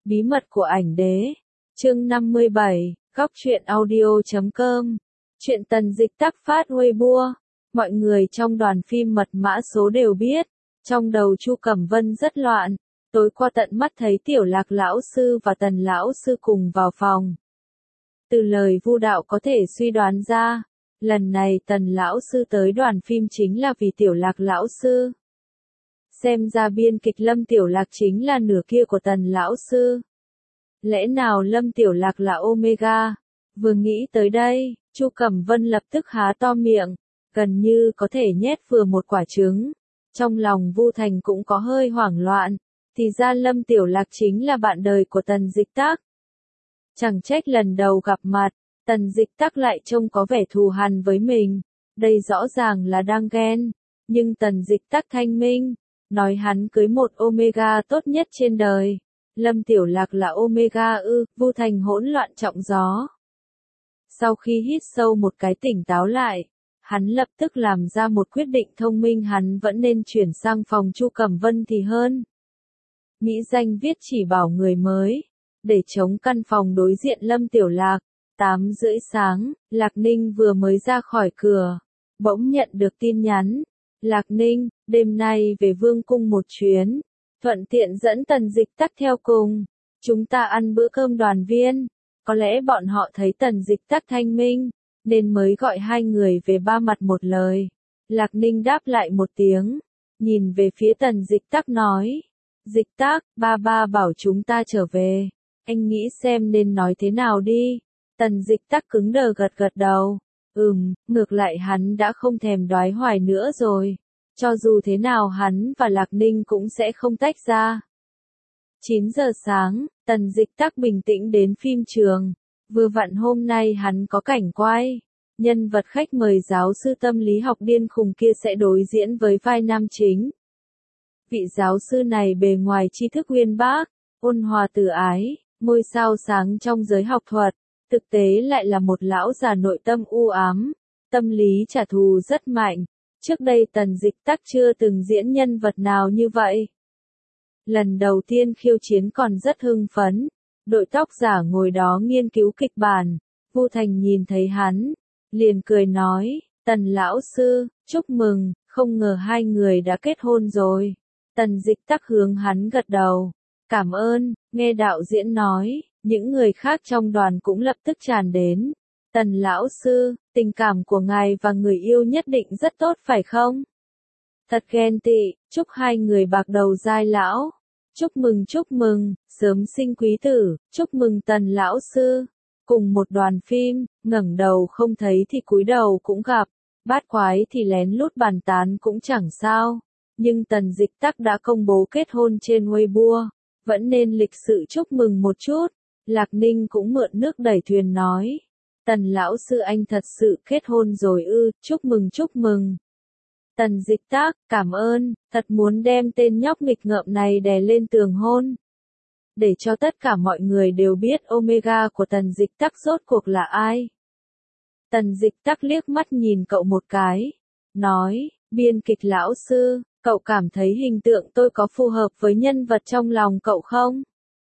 Bí mật của ảnh đế. Chương 57, góc truyện audio.com. Chuyện Tần Dịch Tắc phát Weibo. Mọi người trong đoàn phim mật mã số đều biết. Trong đầu Chu Cẩm Vân rất loạn. Tối qua tận mắt thấy Tiểu Lạc lão sư và Tần lão sư cùng vào phòng. Từ lời Vu đạo có thể suy đoán ra, lần này Tần lão sư tới đoàn phim chính là vì Tiểu Lạc lão sư. Xem ra biên kịch Lâm Tiểu Lạc chính là nửa kia của Tần lão sư. Lẽ nào Lâm Tiểu Lạc là Omega? Vừa nghĩ tới đây, Chu Cẩm Vân lập tức há to miệng, gần như có thể nhét vừa một quả trứng. Trong lòng Vu Thành cũng có hơi hoảng loạn, thì ra Lâm Tiểu Lạc chính là bạn đời của Tần Dịch Tắc. Chẳng trách lần đầu gặp mặt, Tần Dịch Tắc lại trông có vẻ thù hằn với mình, đây rõ ràng là đang ghen, nhưng Tần Dịch Tắc thanh minh, nói hắn cưới một Omega tốt nhất trên đời. Lâm Tiểu Lạc là Omega ư? Vu Thành hỗn loạn trọng gió. Sau khi hít sâu một cái tỉnh táo lại, hắn lập tức làm ra một quyết định thông minh, hắn vẫn nên chuyển sang phòng Chu Cẩm Vân thì hơn. Mỹ danh viết chỉ bảo người mới, để chống căn phòng đối diện Lâm Tiểu Lạc. 8:30 sáng, Lạc Ninh vừa mới ra khỏi cửa, bỗng nhận được tin nhắn. Lạc Ninh, đêm nay về Vương cung một chuyến, thuận tiện dẫn Tần Dịch Tắc theo cùng, chúng ta ăn bữa cơm đoàn viên. Có lẽ bọn họ thấy Tần Dịch Tắc thanh minh, nên mới gọi hai người về ba mặt một lời. Lạc Ninh đáp lại một tiếng, nhìn về phía Tần Dịch Tắc nói, Dịch Tắc, ba bảo chúng ta trở về, anh nghĩ xem nên nói thế nào đi. Tần Dịch Tắc cứng đờ gật đầu, ngược lại hắn đã không thèm đoái hoài nữa rồi. Cho dù thế nào hắn và Lạc Ninh cũng sẽ không tách ra. 9 giờ sáng, Tần Dịch Tắc bình tĩnh đến phim trường. Vừa vặn hôm nay hắn có cảnh quay. Nhân vật khách mời giáo sư tâm lý học điên khùng kia sẽ đối diễn với vai nam chính. Vị giáo sư này bề ngoài tri thức uyên bác, ôn hòa từ ái, ngôi sao sáng trong giới học thuật, thực tế lại là một lão già nội tâm u ám, tâm lý trả thù rất mạnh. Trước đây Tần Dịch Tắc chưa từng diễn nhân vật nào như vậy. Lần đầu tiên khiêu chiến còn rất hưng phấn, đội tóc giả ngồi đó nghiên cứu kịch bản. Vu Thành nhìn thấy hắn, liền cười nói, Tần lão sư, chúc mừng, không ngờ hai người đã kết hôn rồi. Tần Dịch Tắc hướng hắn gật đầu, cảm ơn. Nghe đạo diễn nói, những người khác trong đoàn cũng lập tức tràn đến. Tần lão sư, tình cảm của ngài và người yêu nhất định rất tốt phải không? Thật ghen tị, chúc hai người bạc đầu giai lão. Chúc mừng, sớm sinh quý tử, chúc mừng Tần lão sư. Cùng một đoàn phim, ngẩng đầu không thấy thì cúi đầu cũng gặp, bát quái thì lén lút bàn tán cũng chẳng sao. Nhưng Tần Dịch Tắc đã công bố kết hôn trên Weibo, vẫn nên lịch sự chúc mừng một chút. Lạc Ninh cũng mượn nước đẩy thuyền nói. Tần lão sư anh thật sự kết hôn rồi ư? Chúc mừng. Tần Dịch Tắc, cảm ơn, thật muốn đem tên nhóc nghịch ngợm này đè lên tường hôn. Để cho tất cả mọi người đều biết Omega của Tần Dịch Tắc rốt cuộc là ai. Tần Dịch Tắc liếc mắt nhìn cậu một cái, nói, biên kịch lão sư, cậu cảm thấy hình tượng tôi có phù hợp với nhân vật trong lòng cậu không?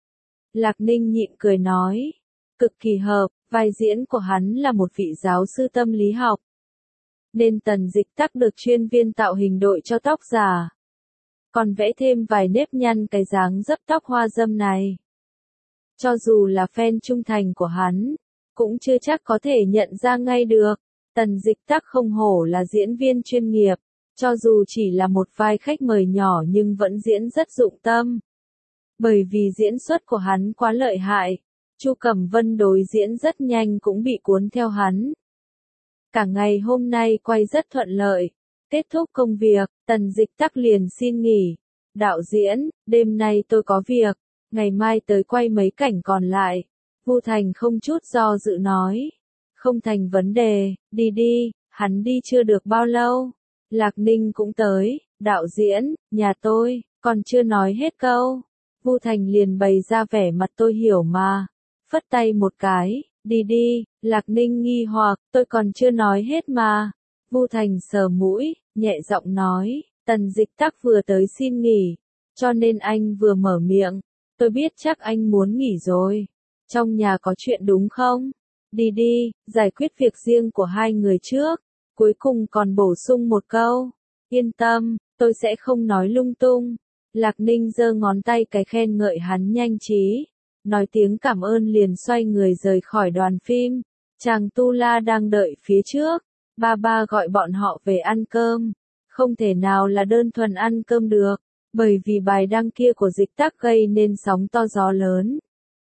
Lạc Ninh nhịn cười nói, cực kỳ hợp, vai diễn của hắn là một vị giáo sư tâm lý học. Nên Tần Dịch Tắc được chuyên viên tạo hình đội cho tóc giả. Còn vẽ thêm vài nếp nhăn cái dáng dấp tóc hoa dâm này. Cho dù là fan trung thành của hắn, cũng chưa chắc có thể nhận ra ngay được. Tần Dịch Tắc không hổ là diễn viên chuyên nghiệp, cho dù chỉ là một vai khách mời nhỏ nhưng vẫn diễn rất dụng tâm. Bởi vì diễn xuất của hắn quá lợi hại, Chu Cẩm Vân đối diễn rất nhanh cũng bị cuốn theo hắn. Cả ngày hôm nay quay rất thuận lợi, kết thúc công việc, Tần Dịch Tắc liền xin nghỉ. Đạo diễn, đêm nay tôi có việc, ngày mai tới quay mấy cảnh còn lại. Vu Thành không chút do dự nói. Không thành vấn đề, đi, hắn đi chưa được bao lâu. Lạc Ninh cũng tới, đạo diễn, nhà tôi, còn chưa nói hết câu. Vu Thành liền bày ra vẻ mặt tôi hiểu mà. Phất tay một cái, đi, Lạc Ninh nghi hoặc, tôi còn chưa nói hết mà. Vu Thành sờ mũi, nhẹ giọng nói, Tần Dịch Tắc vừa tới xin nghỉ, cho nên anh vừa mở miệng. Tôi biết chắc anh muốn nghỉ rồi. Trong nhà có chuyện đúng không? Đi đi, giải quyết việc riêng của hai người trước. Cuối cùng còn bổ sung một câu. Yên tâm, tôi sẽ không nói lung tung. Lạc Ninh giơ ngón tay cái khen ngợi hắn nhanh trí. Nói tiếng cảm ơn liền xoay người rời khỏi đoàn phim. Chàng Tu La đang đợi phía trước. Ba gọi bọn họ về ăn cơm. Không thể nào là đơn thuần ăn cơm được. Bởi vì bài đăng kia của Dịch Tắc gây nên sóng to gió lớn.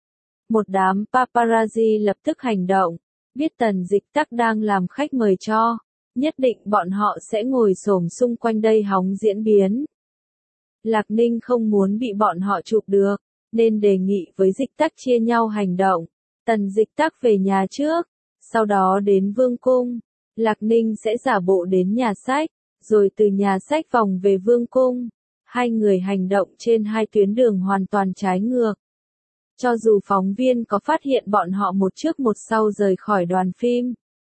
Một đám paparazzi lập tức hành động. Biết Tần Dịch Tắc đang làm khách mời cho. Nhất định bọn họ sẽ ngồi xổm xung quanh đây hóng diễn biến. Lạc Ninh không muốn bị bọn họ chụp được, nên đề nghị với Dịch Tắc chia nhau hành động. Tần Dịch Tắc về nhà trước, sau đó đến Vương Cung. Lạc Ninh sẽ giả bộ đến nhà sách, rồi từ nhà sách vòng về Vương Cung. Hai người hành động trên hai tuyến đường hoàn toàn trái ngược. Cho dù phóng viên có phát hiện bọn họ một trước một sau rời khỏi đoàn phim,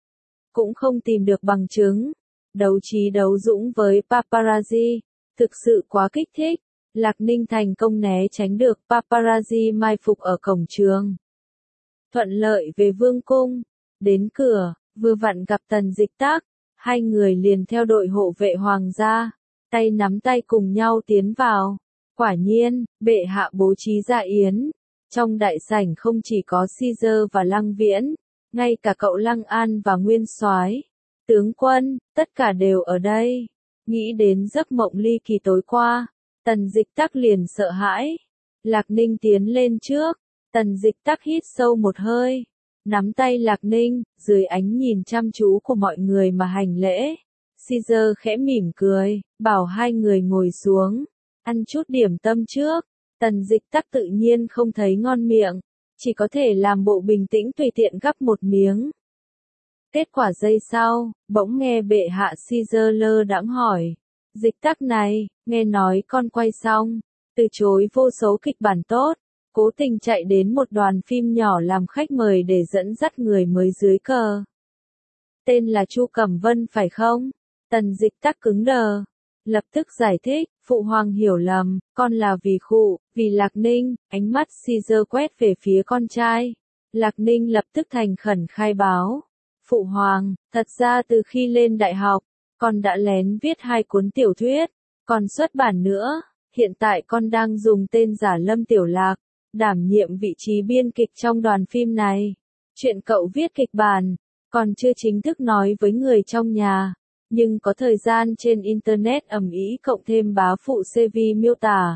cũng không tìm được bằng chứng. Đấu trí đấu dũng với paparazzi, thực sự quá kích thích. Lạc Ninh thành công né tránh được paparazzi mai phục ở cổng trường. Thuận lợi về Vương Cung. Đến cửa, vừa vặn gặp Tần Dịch Tắc. Hai người liền theo đội hộ vệ hoàng gia, tay nắm tay cùng nhau tiến vào. Quả nhiên, bệ hạ bố trí dạ yến. Trong đại sảnh không chỉ có Caesar và Lăng Viễn, ngay cả cậu Lăng An và Nguyên Soái, tướng quân, tất cả đều ở đây. Nghĩ đến giấc mộng ly kỳ tối qua, Tần Dịch Tắc liền sợ hãi. Lạc Ninh tiến lên trước, Tần Dịch Tắc hít sâu một hơi, nắm tay Lạc Ninh, dưới ánh nhìn chăm chú của mọi người mà hành lễ. Caesar khẽ mỉm cười, bảo hai người ngồi xuống, ăn chút điểm tâm trước. Tần Dịch Tắc tự nhiên không thấy ngon miệng, chỉ có thể làm bộ bình tĩnh tùy tiện gắp một miếng. Kết quả giây sau, bỗng nghe bệ hạ Caesar lơ đãng hỏi. Dịch Tắc này, nghe nói con quay xong, từ chối vô số kịch bản tốt, cố tình chạy đến một đoàn phim nhỏ làm khách mời để dẫn dắt người mới dưới cờ. Tên là Chu Cẩm Vân phải không? Tần Dịch Tắc cứng đờ. Lập tức giải thích, phụ hoàng hiểu lầm, con là vì Lạc Ninh. Ánh mắt Caesar quét về phía con trai. Lạc Ninh lập tức thành khẩn khai báo. Phụ hoàng, thật ra từ khi lên đại học, con đã lén viết 2 cuốn tiểu thuyết, còn xuất bản nữa. Hiện tại con đang dùng tên giả Lâm Tiểu Lạc, đảm nhiệm vị trí biên kịch trong đoàn phim này. Chuyện cậu viết kịch bản, còn chưa chính thức nói với người trong nhà. Nhưng có thời gian trên Internet ầm ĩ cộng thêm bá phụ CV miêu tả.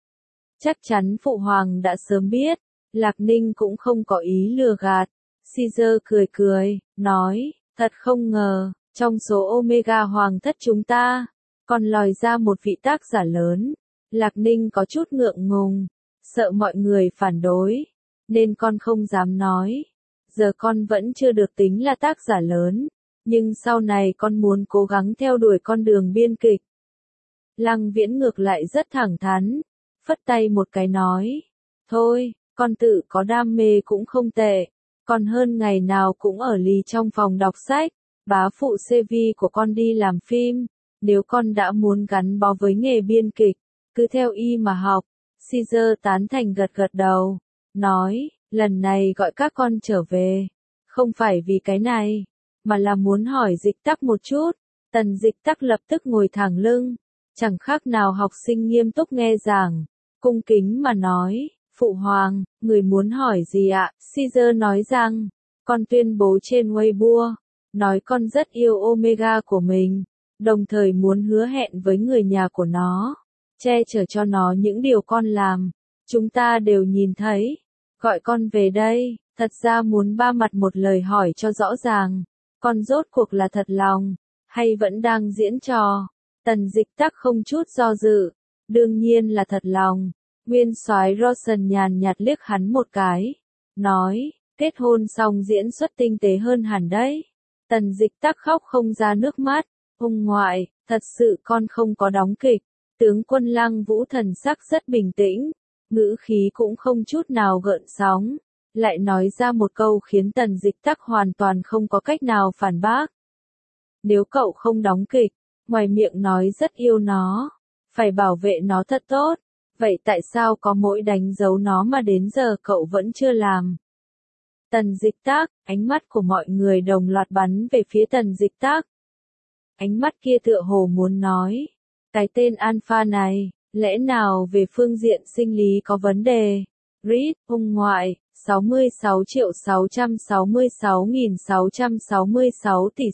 Chắc chắn phụ hoàng đã sớm biết, Lạc Ninh cũng không có ý lừa gạt. Caesar cười, nói, thật không ngờ, trong số Omega hoàng thất chúng ta, còn lòi ra một vị tác giả lớn. Lạc Ninh có chút ngượng ngùng, sợ mọi người phản đối, nên con không dám nói. Giờ con vẫn chưa được tính là tác giả lớn. Nhưng sau này con muốn cố gắng theo đuổi con đường biên kịch. Lăng Viễn ngược lại rất thẳng thắn, phất tay một cái nói, thôi, con tự có đam mê cũng không tệ, còn hơn ngày nào cũng ở lì trong phòng đọc sách, bá phụ CV của con đi làm phim, nếu con đã muốn gắn bó với nghề biên kịch, cứ theo y mà học. Caesar tán thành gật đầu, nói, lần này gọi các con trở về, không phải vì cái này, mà là muốn hỏi Dịch Tắc một chút. Tần Dịch Tắc lập tức ngồi thẳng lưng, chẳng khác nào học sinh nghiêm túc nghe giảng, cung kính mà nói, phụ hoàng, người muốn hỏi gì ạ? Caesar nói rằng, con tuyên bố trên Weibo, nói con rất yêu Omega của mình, đồng thời muốn hứa hẹn với người nhà của nó, che chở cho nó những điều con làm, chúng ta đều nhìn thấy, gọi con về đây, thật ra muốn ba mặt một lời hỏi cho rõ ràng. Con rốt cuộc là thật lòng, hay vẫn đang diễn trò? Tần Dịch Tắc không chút do dự, đương nhiên là thật lòng. Nguyên soái Rosen nhàn nhạt liếc hắn một cái, nói, kết hôn xong diễn xuất tinh tế hơn hẳn đấy. Tần Dịch Tắc khóc không ra nước mắt, ông ngoại, thật sự con không có đóng kịch. Tướng quân Lăng Vũ thần sắc rất bình tĩnh, ngữ khí cũng không chút nào gợn sóng. Lại nói ra một câu khiến Tần Dịch Tắc hoàn toàn không có cách nào phản bác. Nếu cậu không đóng kịch, ngoài miệng nói rất yêu nó, phải bảo vệ nó thật tốt, Vậy tại sao có mỗi đánh dấu nó mà đến giờ cậu vẫn chưa làm? Tần Dịch Tác, ánh mắt của mọi người đồng loạt bắn về phía Tần Dịch Tác. Ánh mắt kia tựa hồ muốn nói, cái tên Alpha này, lẽ nào về phương diện sinh lý có vấn đề? Reed, ông ngoại, 66.666.666 tỷ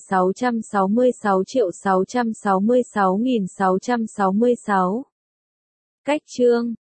666.666.666. Cách chương